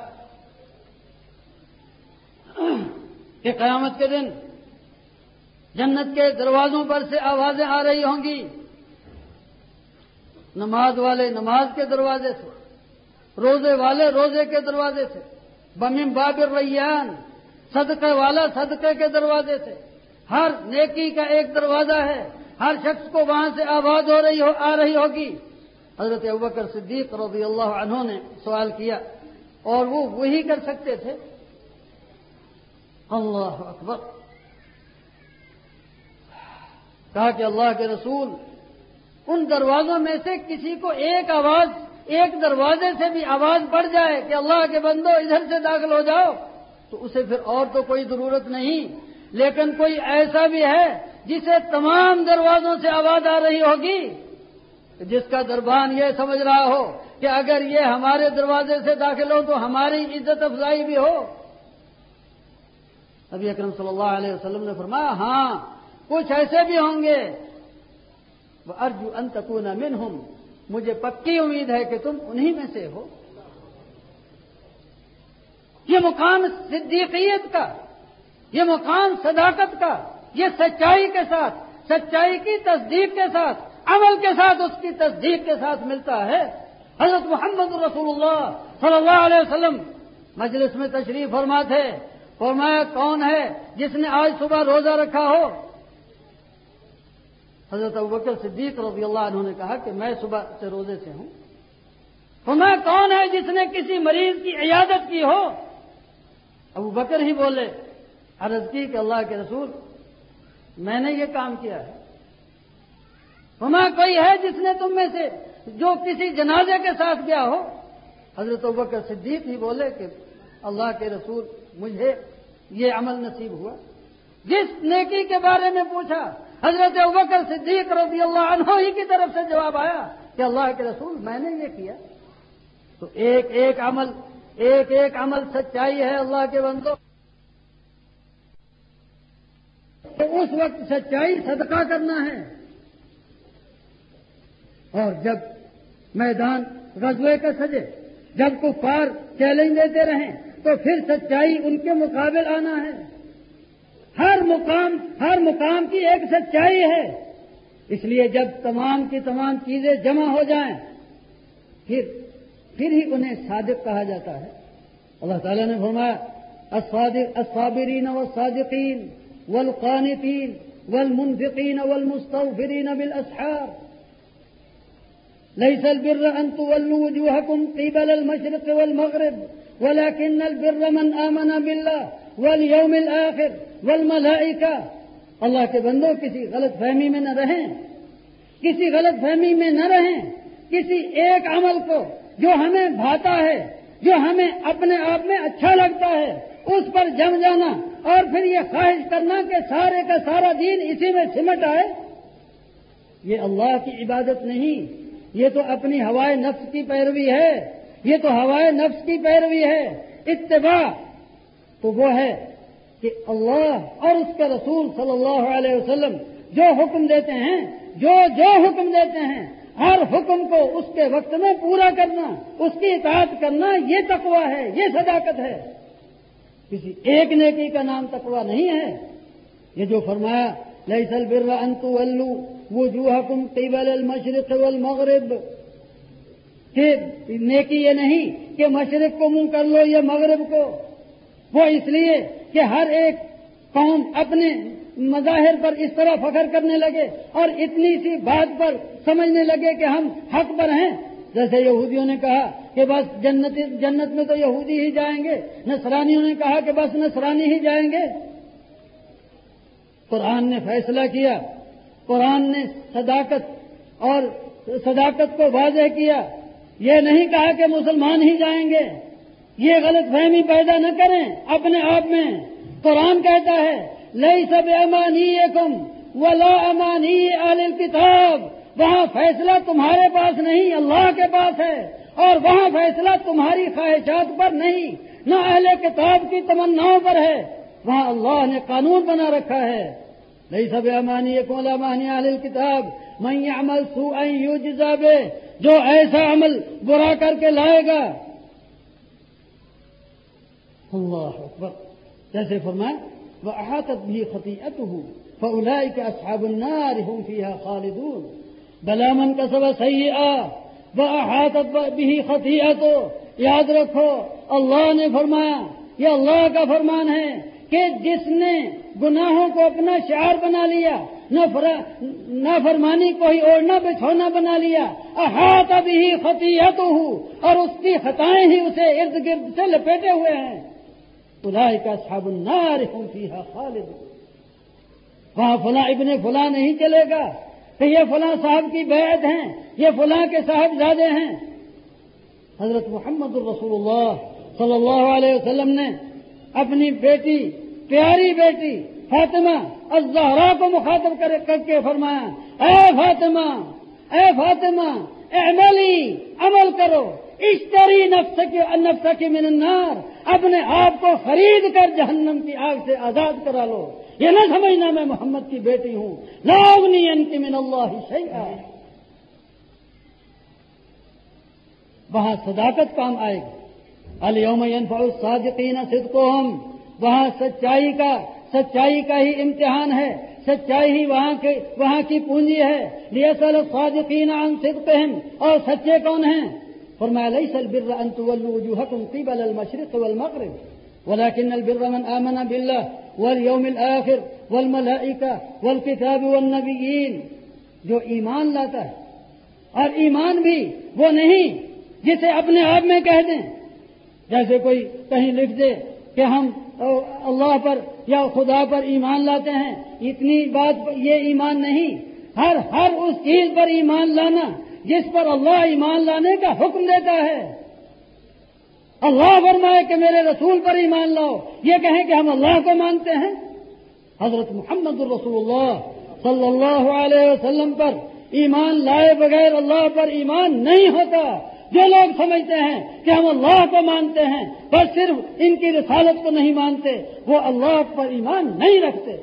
[SPEAKER 1] کہ قیامت کے دن جنت کے دروازوں پر سے آوازیں آ رہی ہوں گی، نماز والے نماز کے دروازے سے، روزے والے روزے کے دروازے سے، بمن باب الریان، صدقے والا صدقے کے دروازے سے۔ ہر نیکی کا ایک دروازہ ہے، ہر شخص کو وہاں سے آواز ہو رہی ہو آ رہی ہوگی۔ حضرت ابوبکر صدیق رضی اللہ عنہ نے سوال کیا، اور وہ وہی کر سکتے تھے۔ اللہ اکبر۔ کہا کہ اللہ کے رسول، ان دروازوں میں سے کسی کو ایک آواز، ایک دروازے سے بھی آواز پڑ جائے کہ اللہ کے بندو ادھر سے داخل ہو جاؤ، تو اسے پھر اور تو کوئی ضرورت نہیں۔ لیکن کوئی ایسا بھی ہے جسے تمام دروازوں سے آواز آ رہی ہوگی، جس کا دربان یہ سمجھ رہا ہو کہ اگر یہ ہمارے دروازے سے داخل ہو تو ہماری عزت افزائی بھی ہو۔ نبی اکرم صلی اللہ علیہ وسلم نے فرمایا ہاں، کچھ ایسے بھی ہوں گے، وَأَرْجُو أَن تَكُونَ مِنْهُمْ، مجھے پکی امید ہے کہ تم انہی میں سے ہو۔ یہ مقام صدیقیت کا، یہ مقام صداقت کا، یہ سچائی کے ساتھ، سچائی کی تصدیق کے ساتھ، عمل کے ساتھ اس کی تصدیق کے ساتھ ملتا ہے۔ حضرت محمد رسول اللہ صلی اللہ علیہ وسلم مجلس میں تشریف فرما تھے، فرمایا کون ہے جس نے آج صبح روزہ رکھا ہو؟ حضرت ابوبکر صدیق رضی اللہ عنہ نے کہا کہ میں صبح سے روزے سے ہوں۔ فرمایا کون ہے جس نے کسی مریض کی عیادت کی ہو؟ ابوبکر ہی بولے، عرض کی کہ اللہ کے رسول میں نے یہ کام کیا ہے۔ فرمایا کوئی ہے جس نے تم میں سے جو کسی جنازے کے ساتھ گیا ہو؟ حضرت ابوبکر صدیق ہی بولے کہ اللہ کے رسول مجھے یہ عمل نصیب ہوا۔ جس نیکی کے بارے میں پوچھا حضرت ابوبکر صدیق رضی اللہ عنہ ہی کی طرف سے جواب آیا کہ اللہ کے رسول میں نے یہ کیا۔ تو ایک ایک عمل ایک ایک عمل سچائی ہے اللہ کے بندو۔ تو اس وقت سچائی صدقہ کرنا ہے، اور جب میدان غزوے کا سجے، جب کفار چیلنج دیتے رہیں تو پھر سچائی ان کے مقابل آنا ہے۔ ہر مقام ہر مقام کی ایک سچائی ہے، اس لیے جب تمام کی تمام چیزیں جمع ہو جائیں پھر پھر ہی انہیں صادق کہا جاتا ہے۔ اللہ تعالیٰ نے فرمایا الصادق الصابرین والصادقین والقانتین والمنفقین والمستغفرین بالاسحار ليس البر أن تولوا وجوهكم قبل المشرق والمغرب ولكن البر من آمن بالله واليوم الآخر والملائكة۔ اللہ کے بندوں کسی غلط فہمی میں نہ رہیں، کسی غلط فہمی میں نہ رہیں، کسی ایک عمل کو جو ہمیں بھاتا ہے، جو ہمیں اپنے آپ میں اچھا لگتا ہے، اس پر جم جانا اور پھر یہ خواہش کرنا کہ سارے کا سارا دین اسی میں سمٹ آئے، یہ اللہ کی عبادت نہیں، یہ تو اپنی ہوائے نفس کی پیروی ہے، یہ تو ہوائے نفس کی پیروی ہے۔ اتباع تو وہ ہے کہ اللہ اور اس کے رسول صلی اللہ علیہ وسلم جو حکم دیتے ہیں، جو جو حکم دیتے ہیں، ہر حکم کو اس کے وقت میں پورا کرنا، اس کی اطاعت کرنا، یہ تقویٰ ہے، یہ صداقت ہے۔ کسی ایک نیکی کا نام تقویٰ نہیں ہے۔ یہ جو فرمایا لیس البر ان تولوا وجوہکم قبل المشرق والمغرب، کہ نیکی یہ نہیں کہ مشرق کو منہ کر لو یا مغرب کو، وہ اس لیے کہ ہر ایک قوم اپنے مظاہر پر اس طرح فخر کرنے لگے اور اتنی سی بات پر سمجھنے لگے کہ ہم حق پر ہیں۔ جیسے یہودیوں نے کہا کہ بس جنت جنت میں تو یہودی ہی جائیں گے، نصرانیوں نے کہا کہ بس نصرانی ہی جائیں گے۔ قرآن نے فیصلہ کیا، قرآن نے صداقت اور صداقت کو واضح کیا، یہ نہیں کہا کہ مسلمان ہی جائیں گے۔ یہ غلط فہمی پیدا نہ کریں اپنے آپ میں۔ قرآن کہتا ہے لیس بامانیکم ولا امانی اہل الکتاب، وہاں فیصلہ تمہارے پاس نہیں، اللہ کے پاس ہے، اور وہاں فیصلہ تمہاری خواہشات پر نہیں، نہ اہل کتاب کی تمناؤں پر ہے، وہاں اللہ نے قانون بنا رکھا ہے۔ لیس بامانیکم ولا امانی اہل الکتاب من یعمل سوءا یجزا بہ، جو ایسا عمل برا کر کے لائے گا، اللہ اکبر، جیسے فرمائے وَأَحَاطَتْ بِهِ خَطِيئَتُهُ فَأُولَئِكَ أَصْحَابُ النَّارِ هُمْ فِيهَا خَالِدُونَ بَلَا مَنْ كَسَبَ سَيِّئَةً وَأَحَاطَتْ بِهِ خَطِيئَتُهُ۔ یاد رکھو اللہ نے فرمایا، یہ اللہ کا فرمان ہے کہ جس نے گناہوں کو اپنا شعار بنا لیا، نافرمانی کو ہی اوڑھنا بچھونا بنا لیا، احاط بہ خطیئتہ، اور اس کی خطائیں ہی اسے ارد گرد سے لپیٹے ہوئے ہیں، اولئک اصحاب النار هم فیہا خالدون۔ وہاں فلاں ابن فلاں نہیں چلے گا کہ یہ فلاں صاحب کی بیعت ہیں، یہ فلاں کے صاحبزادے ہیں۔ حضرت محمد رسول اللہ صلی اللہ علیہ وسلم نے اپنی بیٹی، پیاری بیٹی فاطمہ الزہرا کو مخاطب کر کے فرمایا، اے فاطمہ اے فاطمہ اعملی، عمل کرو، اشتری نفسک نفسک من النار، اپنے آپ کو خرید کر جہنم کی آگ سے آزاد کرا لو۔ یہ نہ سمجھنا میں محمد کی بیٹی ہوں، لا اغنی عنک من اللہ شیئا۔ وہاں صداقت کام آئے گی. الیوم ینفع الصادقین صدقہم، وہاں سچائی کا سچائی کا ہی امتحان ہے، سچائی ہی وہاں کے وہاں کی پونجی ہے. لیسأل الصادقین عن صدقہم، اور سچے کون ہیں؟ فرمایا لیس البر ان تولوا وجوہکم قبل المشرق والمغرب ولكن البر من آمن بالله واليوم الآخر والملائکہ والکتاب والنبیین. جو ایمان لاتا ہے، اور ایمان بھی وہ نہیں جسے اپنے آپ میں کہہ دیں، جیسے کوئی کہیں لکھ دے کہ ہم اللہ پر یا خدا پر ایمان لاتے ہیں، اتنی بات یہ ایمان نہیں. ہر ہر اس چیز پر ایمان لانا جس پر اللہ ایمان لانے کا حکم دیتا ہے. اللہ فرمائے کہ میرے رسول پر ایمان لاؤ، یہ کہیں کہ ہم اللہ کو مانتے ہیں. حضرت محمد الرسول اللہ صلی اللہ علیہ وسلم پر ایمان لائے بغیر اللہ پر ایمان نہیں ہوتا. جو لوگ سمجھتے ہیں کہ ہم اللہ کو مانتے ہیں بس صرف ان کی رسالت کو نہیں مانتے، وہ اللہ پر ایمان نہیں رکھتے.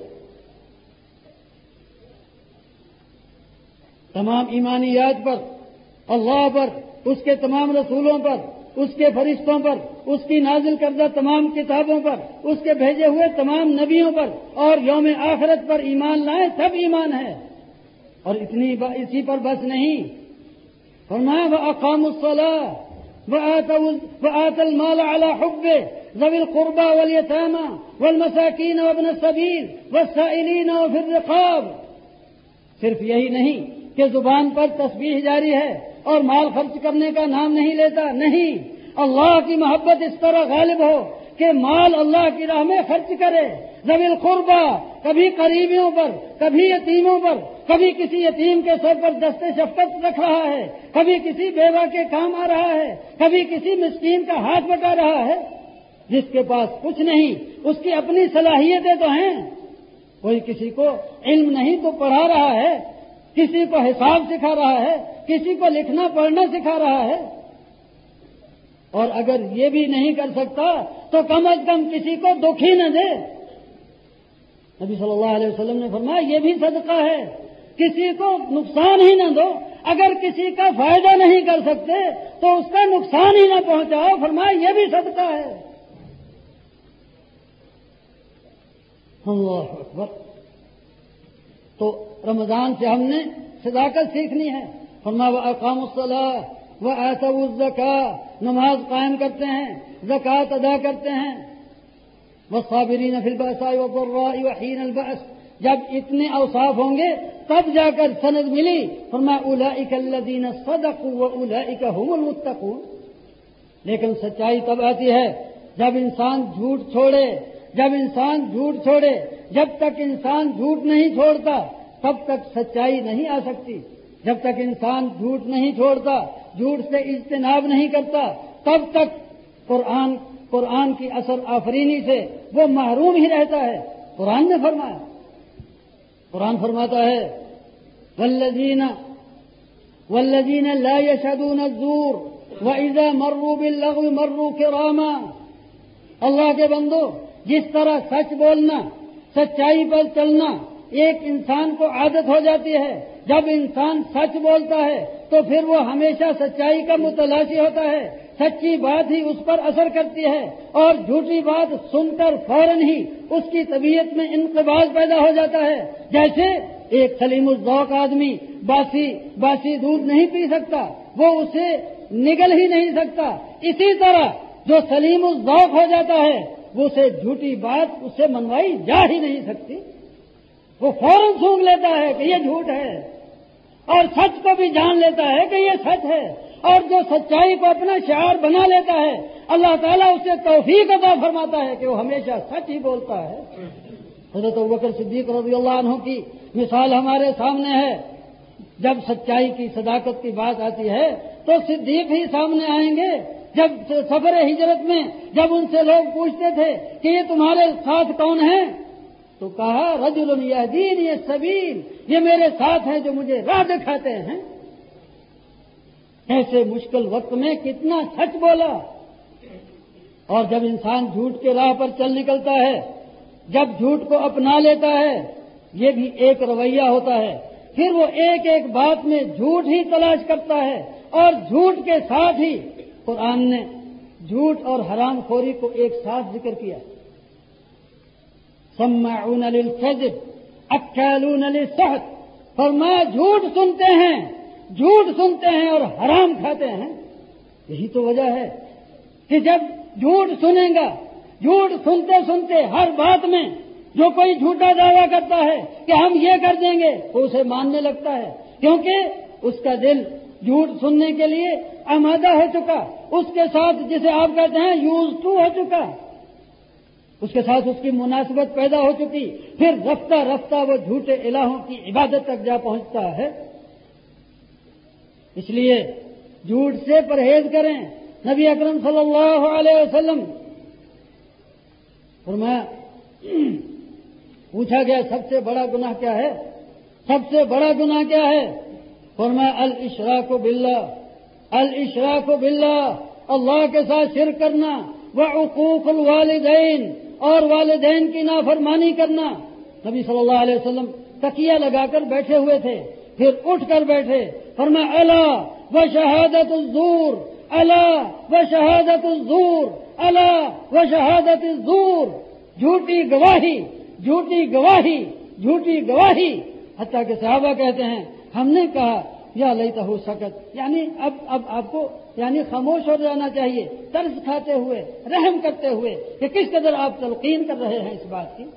[SPEAKER 1] تمام ایمانیات پر، اللہ پر، اس کے تمام رسولوں پر، اس کے فرشتوں پر، اس کی نازل کردہ تمام کتابوں پر، اس کے بھیجے ہوئے تمام نبیوں پر اور یوم آخرت پر ایمان لائیں، سب ایمان ہے. اور اتنی اسی پر بس نہیں، فرمایا وَأَقَامُوا الصَّلَاةَ وَآتَوُا الْمَالَ عَلَى حُبِّهِ ذَوِي الْقُرْبَى وَالْيَتَامَى وَالْمَسَاكِينَ وَابْنَ السَّبِيلِ وَالسَّائِلِينَ وَفِي الرِّقَابِ. صرف یہی نہیں کہ زبان پر تسبیح جاری ہے اور مال خرچ کرنے کا نام نہیں لیتا، نہیں، اللہ کی محبت اس طرح غالب ہو کہ مال اللہ کی راہ میں خرچ کرے. ذوی القربى، کبھی قریبیوں پر، کبھی یتیموں پر، کبھی کسی یتیم کے سر پر دست شفقت رکھ رہا ہے، کبھی کسی بیوہ کے کام آ رہا ہے، کبھی کسی مسکین کا ہاتھ بٹا رہا ہے. جس کے پاس کچھ نہیں، اس کی اپنی صلاحیتیں تو ہیں، کوئی کسی کو علم نہیں تو پڑھا رہا ہے، کسی کو حساب سکھا رہا ہے، کسی کو لکھنا پڑھنا سکھا رہا ہے. اور اگر یہ بھی نہیں کر سکتا تو کم از کم کسی کو دکھ ہی نہ دے. نبی صلی اللہ علیہ وسلم نے فرمایا یہ بھی صدقہ ہے، کسی کو نقصان ہی نہ دو. اگر کسی کا فائدہ نہیں کر سکتے تو اس کا نقصان ہی نہ پہنچاؤ، فرمایا یہ بھی صدقہ ہے. اللہ اکبر. تو رمضان سے ہم نے صداقت سیکھنی ہے. فرمایا وَأَقَامُوا الصَّلَاةَ وَآتَوُا الزَّكَاةَ، نماز قائم کرتے ہیں، زکوٰۃ ادا کرتے ہیں. وَالصَّابِرِينَ فِي الْبَأْسَاءِ وَالضَّرَّاءِ وَحِينَ الْبَأْسِ. جب اتنے اوصاف ہوں گے تب جا کر سند ملی. فرمایا أُولَئِكَ الَّذِينَ صَدَقُوا وَأُولَئِكَ هُمُ الْمُتَّقُونَ. لیکن سچائی تب آتی ہے جب انسان جھوٹ چھوڑے، جب انسان جھوٹ چھوڑے. جب تک انسان جھوٹ نہیں چھوڑتا تب تک سچائی نہیں آ سکتی. جب تک انسان جھوٹ نہیں چھوڑتا، جھوٹ سے اجتناب نہیں کرتا، تب تک قرآن قرآن کی اثر آفرینی سے وہ محروم ہی رہتا ہے. قرآن نے فرمایا، قرآن فرماتا ہے والذین والذین لا یشهدون الزور وَإِذَا مَرُّوا بِاللَّغْوِ مَرُّوا كِرَامًا. اللہ کے بندو، جس طرح سچ بولنا، سچائی پر چلنا ایک انسان کو عادت ہو جاتی ہے، جب انسان سچ بولتا ہے تو پھر وہ ہمیشہ سچائی کا متلاشی ہوتا ہے، سچی بات ہی اس پر اثر کرتی ہے، اور جھوٹی بات سن کر فوراً ہی اس کی طبیعت میں انقباض پیدا ہو جاتا ہے. جیسے ایک سلیم الذوق آدمی باسی باسی دودھ نہیں پی سکتا، وہ اسے نگل ہی نہیں سکتا، اسی طرح جو سلیم الذوق ہو جاتا ہے وہ اسے جھوٹی بات اس سے منوائی جا ہی نہیں سکتی. وہ فوراً سونگ لیتا ہے کہ یہ جھوٹ ہے، اور سچ کو بھی جان لیتا ہے کہ یہ سچ ہے. اور جو سچائی کو اپنا شعار بنا لیتا ہے، اللہ تعالیٰ اسے توفیق عطا فرماتا ہے کہ وہ ہمیشہ سچ ہی بولتا ہے. حضرت ابوبکر صدیق رضی اللہ عنہ کی مثال ہمارے سامنے ہے. جب سچائی کی صداقت کی بات آتی ہے تو صدیق ہی سامنے آئیں گے. جب سفر ہجرت میں جب ان سے لوگ پوچھتے تھے کہ یہ تمہارے ساتھ کون ہیں، تو کہا رجل یہدینی السبیل، یہ میرے ساتھ ہیں جو مجھے راہ دکھاتے ہیں. ایسے مشکل وقت میں کتنا سچ بولا. اور جب انسان جھوٹ کے راہ پر چل نکلتا ہے، جب جھوٹ کو اپنا لیتا ہے، یہ بھی ایک رویہ ہوتا ہے. پھر وہ ایک ایک بات میں جھوٹ ہی تلاش کرتا ہے، اور جھوٹ کے ساتھ ہی قرآن نے جھوٹ اور حرام خوری کو ایک ساتھ ذکر کیا. سماعون للکذب اکالون للسحت، فرمایا جھوٹ سنتے ہیں، جھوٹ سنتے ہیں اور حرام کھاتے ہیں. یہی تو وجہ ہے کہ جب جھوٹ سنے گا، جھوٹ سنتے سنتے ہر بات میں جو کوئی جھوٹا دعویٰ کرتا ہے کہ ہم یہ کر دیں گے تو اسے ماننے لگتا ہے، کیونکہ اس کا دل جھوٹ سننے کے لیے آمادہ ہو چکا، اس کے ساتھ جسے آپ کہتے ہیں یوز ٹو ہو چکا، اس کے ساتھ اس کی مناسبت پیدا ہو چکی. پھر رفتہ رفتہ وہ جھوٹے الہوں کی عبادت تک جا پہنچتا ہے. اس لیے جھوٹ سے پرہیز کریں. نبی اکرم صلی اللہ علیہ وسلم فرمایا، پوچھا گیا سب سے بڑا گناہ کیا ہے؟ سب سے بڑا گناہ کیا ہے؟ فرمایا الاشراک باللہ، الاشراک باللہ، اللہ کے ساتھ شرک کرنا، وعقوق الوالدین، اور والدین کی نافرمانی کرنا. نبی صلی اللہ علیہ وسلم تکیہ لگا کر بیٹھے ہوئے تھے، پھر اٹھ کر بیٹھے، فرمایا الا وشہادت الزور، الا وشہادت الزور، الا وشہادت الزور، جھوٹی گواہی، جھوٹی گواہی، جھوٹی گواہی. حتیٰ کہ صحابہ کہتے ہیں ہم نے کہا یا لیتہ سکت، یعنی اب اب آپ کو یعنی خاموش ہو جانا چاہیے، ترس کھاتے ہوئے، رحم کرتے ہوئے کہ کس قدر آپ تلقین کر رہے ہیں اس بات کی.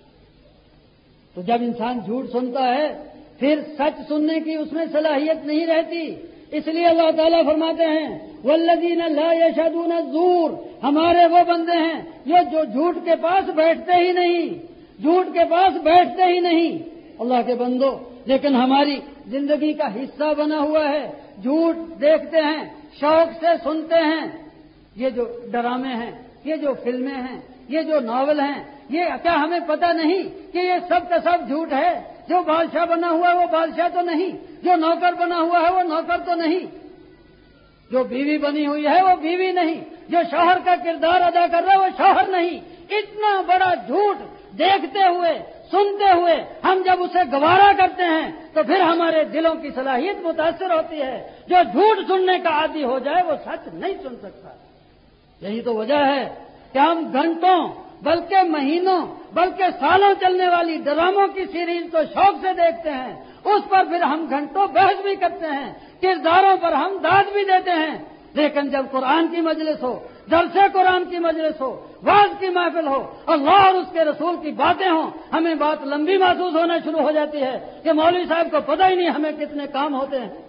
[SPEAKER 1] تو جب انسان جھوٹ سنتا ہے پھر سچ سننے کی اس میں صلاحیت نہیں رہتی. اس لیے اللہ تعالیٰ فرماتے ہیں والذین لا یشہدون الزور، ہمارے وہ بندے ہیں جو جو جھوٹ کے پاس بیٹھتے ہی نہیں، جھوٹ کے پاس بیٹھتے ہی نہیں. اللہ کے بندو، لیکن ہماری زندگی کا حصہ بنا ہوا ہے. جھوٹ دیکھتے ہیں، شوق سے سنتے ہیں. یہ جو ڈرامے ہیں، یہ جو فلمیں ہیں، یہ جو ناول ہیں، یہ کیا ہمیں پتہ نہیں کہ یہ سب کا سب جھوٹ ہے؟ جو بادشاہ بنا ہوا ہے وہ بادشاہ تو نہیں، جو نوکر بنا ہوا ہے وہ نوکر تو نہیں، جو بیوی بنی ہوئی ہے وہ بیوی نہیں، جو شوہر کا کردار ادا کر رہا ہے وہ شوہر نہیں. اتنا بڑا جھوٹ دیکھتے ہوئے، سنتے ہوئے ہم جب اسے گوارا کرتے ہیں تو پھر ہمارے دلوں کی صلاحیت متاثر ہوتی ہے. جو جھوٹ سننے کا عادی ہو جائے وہ سچ نہیں سن سکتا. یہی تو وجہ ہے کہ ہم گھنٹوں بلکہ مہینوں بلکہ سالوں چلنے والی ڈراموں کی سیریز تو شوق سے دیکھتے ہیں، اس پر پھر ہم گھنٹوں بحث بھی کرتے ہیں، کرداروں پر ہم داد بھی دیتے ہیں. لیکن جب قرآن کی مجلس ہو، درس قرآن کی مجلس ہو، واعظ کی محفل ہو، اللہ اور اس کے رسول کی باتیں ہوں، ہمیں بات لمبی محسوس ہونا شروع ہو جاتی ہے کہ مولوی صاحب کو پتہ ہی نہیں ہمیں کتنے کام ہوتے ہیں.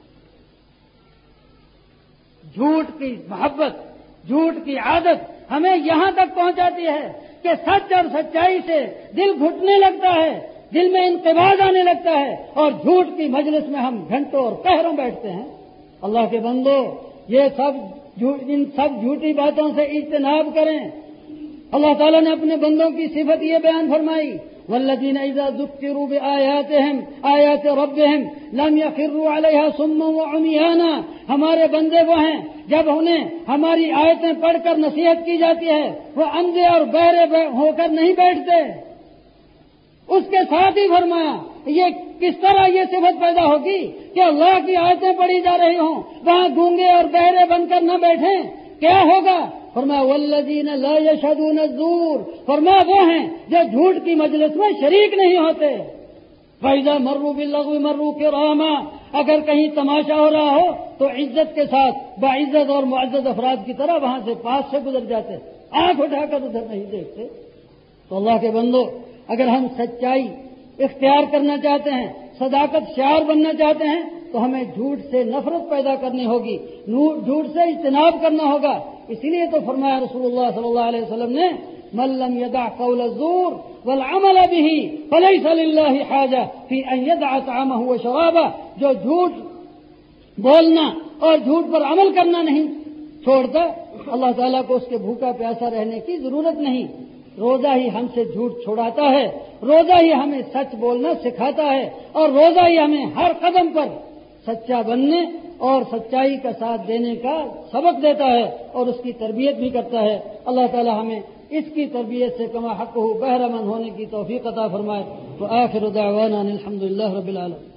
[SPEAKER 1] جھوٹ کی محبت، جھوٹ کی عادت ہمیں یہاں تک پہنچاتی ہے کہ سچ اور سچائی سے دل گھٹنے لگتا ہے، دل میں انقباض آنے لگتا ہے، اور جھوٹ کی مجلس میں ہم گھنٹوں اور پہروں بیٹھتے ہیں. اللہ کے بندو، یہ سب ان سب جھوٹی باتوں سے اجتناب کریں. اللہ تعالیٰ نے اپنے بندوں کی صفت یہ بیان فرمائی والذین اذا ذکروا بآیاتہم آیات ربہم لم یخروا علیہا صما وعمیانا، ہمارے بندے وہ ہیں جب انہیں ہماری آیتیں پڑھ کر نصیحت کی جاتی ہے وہ اندھے اور بہرے ہو کر نہیں بیٹھتے. اس کے ساتھ ہی فرمایا یہ کس طرح یہ صفت پیدا ہوگی کہ اللہ کی آیتیں پڑھی جا رہی ہوں، وہاں گونگے اور بہرے بن کر نہ بیٹھیں؟ کیا ہوگا؟ فرمایا والذین لا یشہدون الزور، فرمایا وہ ہیں جو جھوٹ کی مجلس میں شریک نہیں ہوتے. فَإِذَا مَرُّوا بِاللَّغْوِ مَرُّوا كِرَامًا، اگر کہیں تماشا ہو رہا ہو تو عزت کے ساتھ باعزت اور معزز افراد کی طرح وہاں سے پاس سے گزر جاتے، آنکھ اٹھا کر ادھر نہیں دیکھتے. تو اللہ کے بندو، اگر ہم سچائی اختیار کرنا چاہتے ہیں، صداقت شعار بننا چاہتے ہیں، تو ہمیں جھوٹ سے نفرت پیدا کرنی ہوگی، جھوٹ سے اجتناب کرنا ہوگا. اسی لیے تو فرمایا رسول اللہ صلی اللہ علیہ وسلم نے من لم يدع قول الزور والعمل به فليس لله حاجة في ان يدع طعامه وشرابه، جو جھوٹ بولنا اور جھوٹ پر عمل کرنا نہیں چھوڑتا، اللہ تعالیٰ کو اس کے بھوکا پیاسا رہنے کی ضرورت نہیں. روزہ ہی ہم سے جھوٹ چھڑاتا ہے، روزہ ہی ہمیں سچ بولنا سکھاتا ہے، اور روزہ ہی ہمیں ہر قدم پر سچا بننے اور سچائی کا ساتھ دینے کا سبق دیتا ہے اور اس کی تربیت بھی کرتا ہے. اللہ تعالی ہمیں اس کی تربیت سے کما حق ہو بہرہ مند ہونے کی توفیق عطا فرمائے. وآخر دعوانا الحمد للہ رب العالمین.